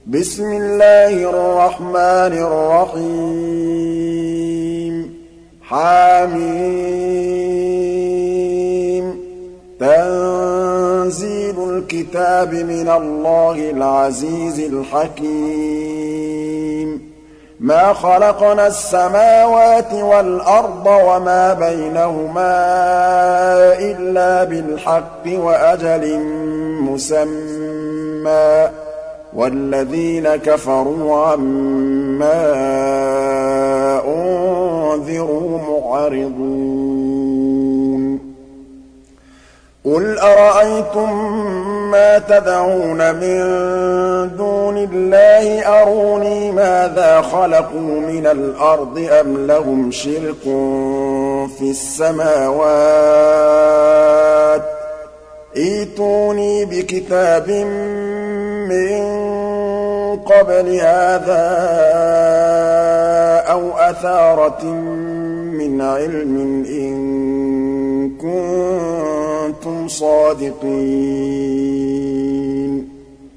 بسم الله الرحمن الرحيم حم تنزيل الكتاب من الله العزيز الحكيم ما خلقنا السماوات والأرض وما بينهما إلا بالحق وأجل مسمى والذين كفروا عما أنذروا معرضون قل أرأيتم ما تدعون من دون الله أروني ماذا خلقوا من الأرض أم لهم شرك في السماوات ائتوني بكتاب من قبل هذا أو أثارة من علم إن كنتم صادقين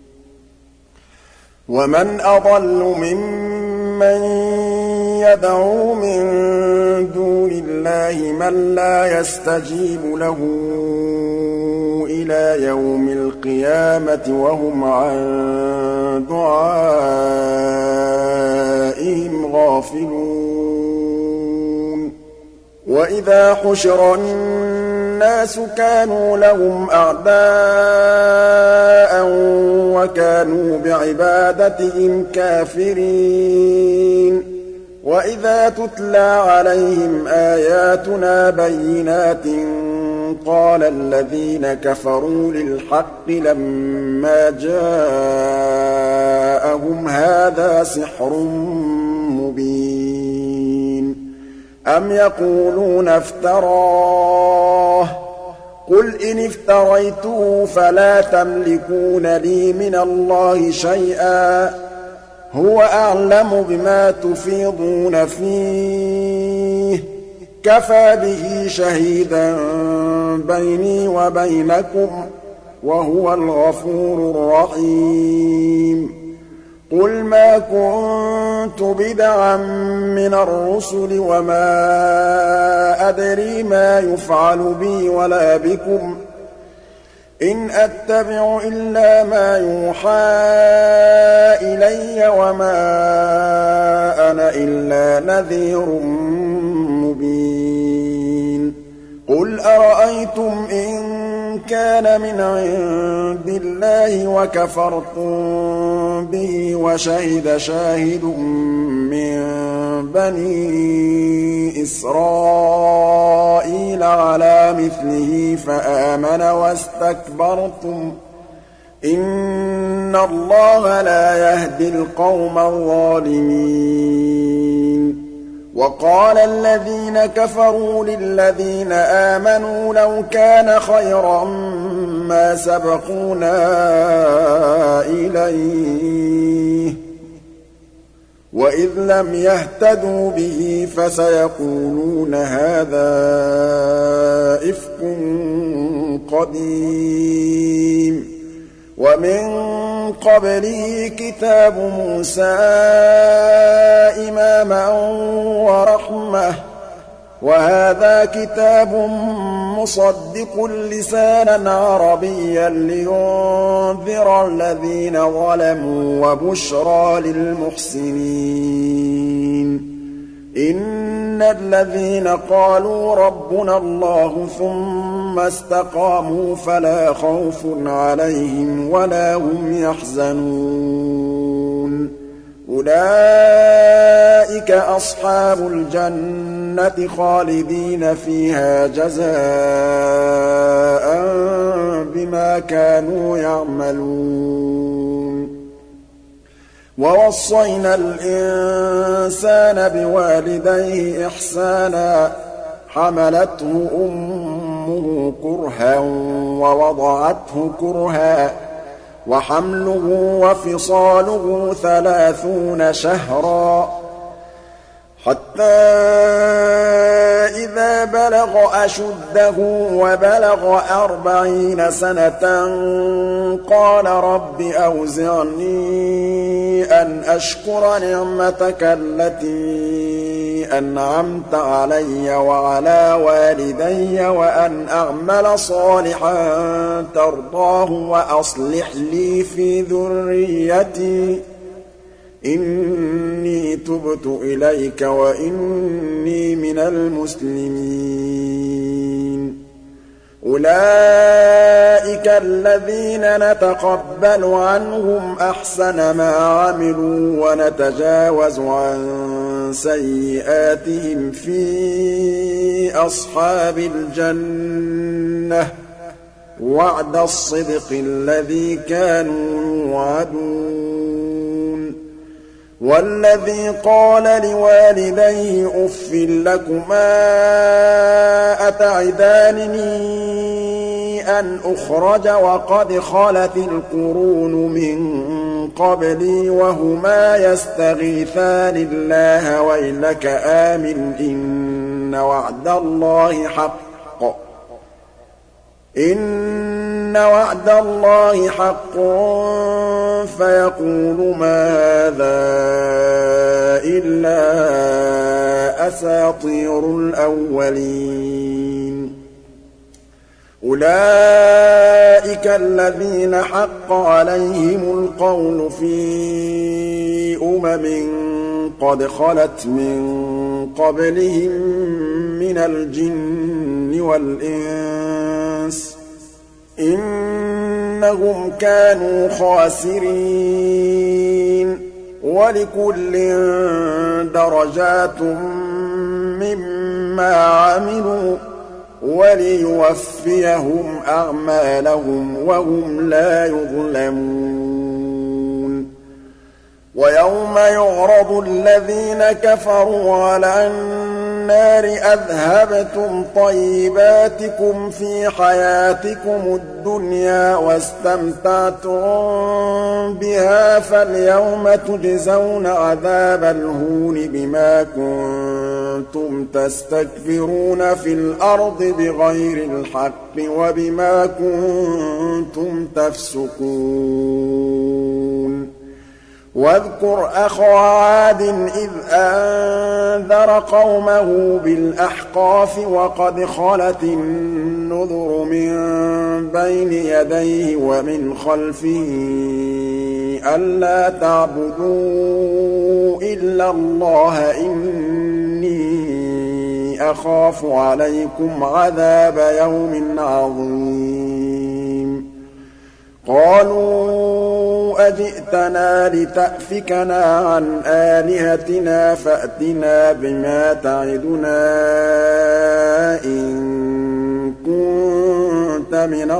ومن أضل ممن يدعو من دون الله من لا يستجيب له إلى يوم القيامة وهم عن دعائهم غافلون وإذا حشر الناس كانوا لهم أعداء وكانوا بعبادتهم كافرين وإذا تتلى عليهم آياتنا بينات قال الذين كفروا للحق لما جاءهم هذا سحر مبين أم يقولون افتراه قل إن افتريته فلا تملكون لي من الله شيئا هو أعلم بما تفيضون فيه كفى به شهيدا بيني وبينكم وهو الغفور الرحيم قل ما كنت بدعا من الرسل وما أدري ما يفعل بي ولا بكم إن أتبع إلا ما يوحى إلي وما أنا إلا نذير مبين قل أرأيتم إن كان من عند الله وكفرتم به وشهد شاهد من بني إسرائيل على مثله فآمن واستكبرتم إن الله لا يهدي القوم الظالمين وقال الذين كفروا للذين آمنوا لو كان خيرا ما سبقونا إليه وإذ لم يهتدوا به فسيقولون هذا إفك قديم ومن قبله كتاب موسى إماما ورحمة وهذا كتاب مصدق لسانا عربيا لينذر الذين ظلموا وبشرى للمحسنين إن الذين قالوا ربنا الله ثم استقاموا فلا خوف عليهم ولا هم يحزنون أولئك أصحاب الجنة خالدين فيها جزاء بما كانوا يعملون ووصينا الإنسان بوالديه إحسانا حملته أمه كرها ووضعته كرها وحمله وفصاله 30 شهرا حتى إذا بلغ أشده وبلغ 40 سنة قال رب أوزعني أن أشكر نعمتك التي أنعمت علي وعلى والدي وأن أعمل صالحا ترضاه وأصلح لي في ذريتي إني تبت إليك وإني من المسلمين. أولئك الذين نتقبل عنهم أحسن ما عملوا ونتجاوز عن سيئاتهم في أصحاب الجنة وعد الصدق الذي كانوا يوعدون. والذي قال لوالديه أف لكما أتعدانني أن أخرج وقد خلت القرون من قبلي وهما يستغيثان الله ويلك آمن إن وعد الله حق حق فيقول ما هذا إلا أساطير الأولين. أولئك الذين حق عليهم القول في قد خلت من قبلهم من الجن والإنس إنهم كانوا خاسرين. ولكل درجات مما عملوا وليوفيهم أعمالهم وهم لا يظلمون. ويوم يعرض الذين كفروا على النار أذهبتم طيباتكم في حياتكم الدنيا واستمتعتم بها فاليوم تجزون عذاب الهون بما كنتم تستكبرون في الأرض بغير الحق وبما كنتم تفسقون. واذكر أخا عاد إذ أنذر قومه بالأحقاف وقد خلت النذر من بين يديه ومن خلفه ألا تعبدوا إلا الله إني أخاف عليكم عذاب يوم عظيم. قالوا أجئتنا لتأفكنا عن آلهتنا فأتنا بما تعدنا إن كنت من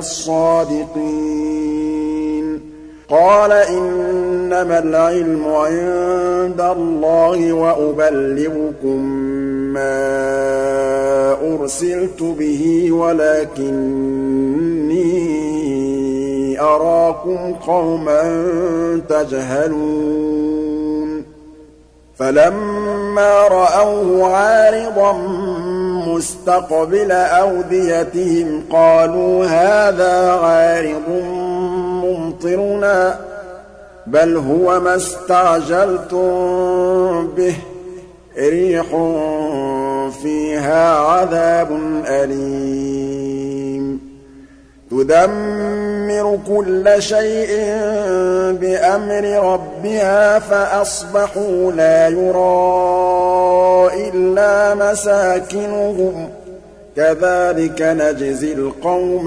الصادقين. قال إنما العلم عند الله وأبلغكم ما أرسلت به ولكني أراكم قوما تجهلون. فلما رأوه عارضا مستقبل أوديتهم قالوا هذا عارض ممطرنا بل هو ما استعجلتم به ريح فيها عذاب أليم تدمر كل شيء بأمر ربها فأصبحوا لا يرى إلا مساكنهم كذلك نجزي القوم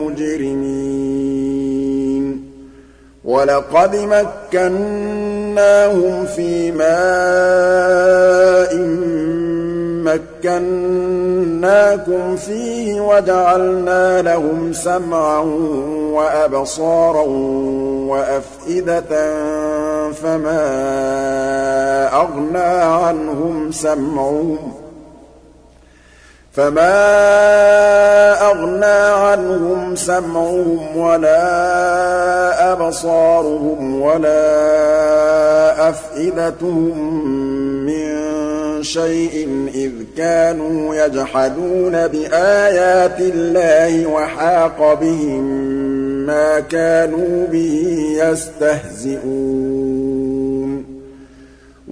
المجرمين. ولقد مكناهم في ماء مكناكم فيه وجعلنا لهم سمعا وأبصارا وأفئدة فما أغنى عنهم سمعهم ولا أبصارهم ولا أفئدتهم من شيء إذ كانوا يجحدون بآيات الله وحاق بهم ما كانوا به يستهزئون.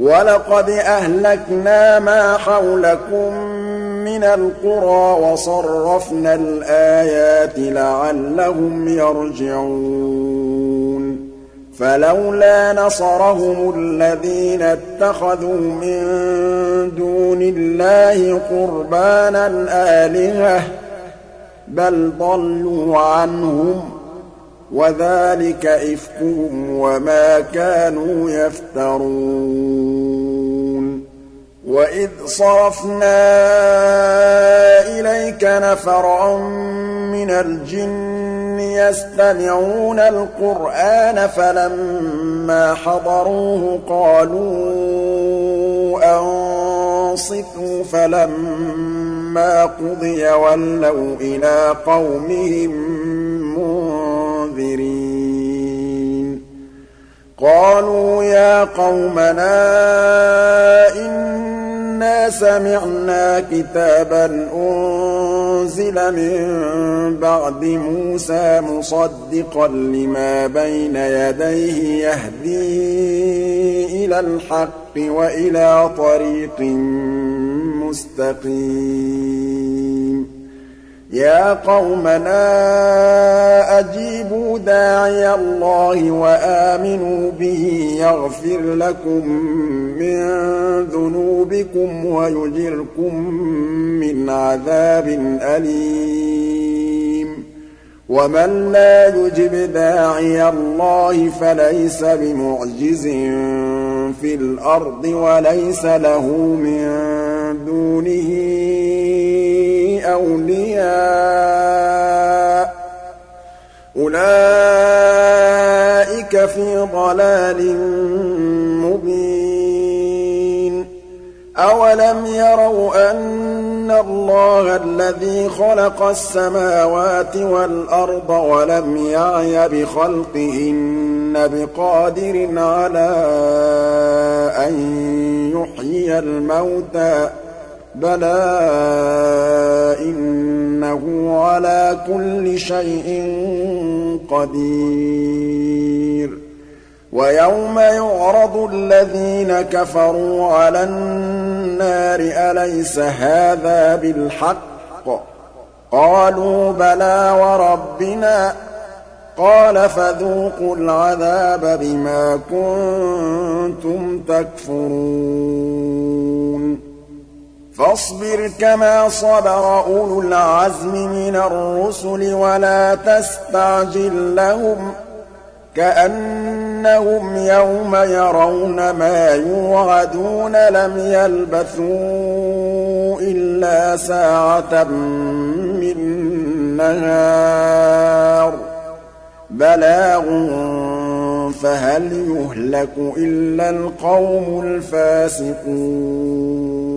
وَلَقَدْ أَهْلَكْنَا مَا حَوْلَكُم مِّنَ الْقُرَىٰ وَصَرَّفْنَا الْآيَاتِ لَعَلَّهُمْ يَرْجِعُونَ فَلَوْلَا نَصَرَهُمُ الَّذِينَ اتَّخَذُوا مِن دُونِ اللَّهِ قُرْبَانًا آلِهَةً بَلْ ضَلُّوا عَنْهُمْ وَذَٰلِكَ إِفْكُهُمْ وَمَا كَانُوا يَفْتَرُونَ وَإِذْ صَرَفْنَا إِلَيْكَ نَفَرًا مِّنَ الْجِنِّ يَسْتَمِعُونَ الْقُرْآنَ فَلَمَّا حَضَرُوهُ قَالُوا أَنصِتُوا فَلَمَّا قُضِيَ وَلَّوْا إِلَىٰ قَوْمِهِم مُّنذِرِينَ قَالُوا يَا قَوْمَنَا إِنَّا سَمِعْنَا كِتَابًا أُنزِلَ مِن بَعْدِ مُوسَىٰ مُصَدِّقًا لِّمَا بَيْنَ يَدَيْهِ يَهْدِي إِلَى الْحَقِّ وَإِلَىٰ طَرِيقٍ مُّسْتَقِيمٍ يَا قَوْمَنَا أَجِيبُوا دَاعِيَ اللَّهِ وَآمِنُوا بِهِ يَغْفِرْ لَكُم مِّن ذُنُوبِكُمْ وَيُجِرْكُم مِّنْ عَذَابٍ أَلِيمٍ وَمَن لَّا يُجِبْ دَاعِيَ اللَّهِ فَلَيْسَ بِمُعْجِزٍ فِي الْأَرْضِ وَلَيْسَ لَهُ مِن دُونِهِ أَوْلِيَاءُ أُولَٰئِكَ فِي ضَلَالٍ مُّبِينٍ أَوَلَمْ يَرَوْا أَنَّ اللَّهَ الَّذِي خَلَقَ السَّمَاوَاتِ وَالْأَرْضَ وَلَمْ يَعْيَ بِخَلْقِهِنَّ بِقَادِرٍ عَلَىٰ أَن يُحْيِيَ الْمَوْتَىٰ بَلَىٰ إِنَّهُ عَلَىٰ كُلِّ شَيْءٍ قَدِيرٌ وَيَوْمَ يُعْرَضُ الَّذِينَ كَفَرُوا عَلَى النَّارِ أَلَيْسَ هَٰذَا بِالْحَقِّ قَالُوا بَلَىٰ وَرَبِّنَا قَالَ فَذُوقُوا الْعَذَابَ بِمَا كُنتُمْ تَكْفُرُونَ فَاصْبِرْ كَمَا صَبَرَ أُولُو الْعَزْمِ مِنَ الرُّسُلِ وَلَا تَسْتَعْجِل لَّهُمْ ۚ كَأَنَّهُمْ يَوْمَ يَرَوْنَ مَا يُوعَدُونَ لَمْ يَلْبَثُوا إِلَّا سَاعَةً مِّن نَّهَارٍ بَلَاغٌ فَهَلْ يُهْلَكُ إِلَّا الْقَوْمُ الْفَاسِقُونَ